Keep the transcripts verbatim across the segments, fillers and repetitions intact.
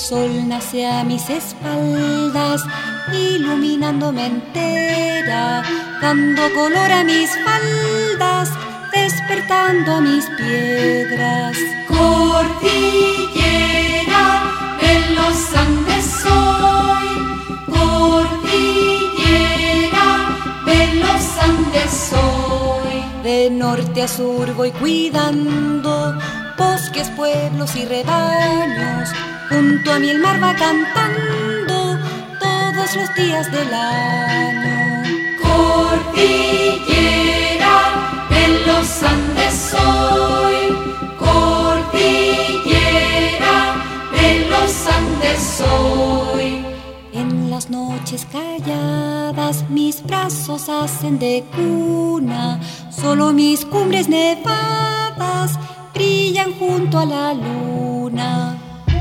sol nace a mis espaldas, iluminándome entera, dando color a mis faldas, despertando a mis piedras. Cordillera de los Andes soy, cordillera de los Andes soy. De norte a sur voy cuidando bosques, pueblos y rebaños. Junto a mí el mar va cantando todos los días del año. Cordillera de los Andes soy, cordillera de los Andes soy. En las noches calladas mis brazos hacen de cuna, solo mis cumbres nevadas brillan junto a la luna.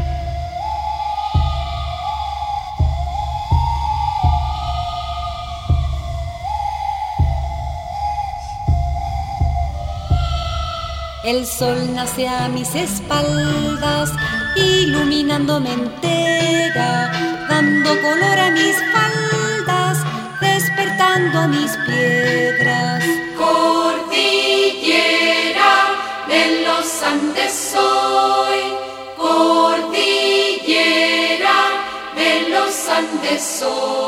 El sol nace a mis espaldas, iluminándome entera, dando color a mis faldas, despertando a mis piedras. Cordillera de los Andes soy, cordillera de los Andes soy.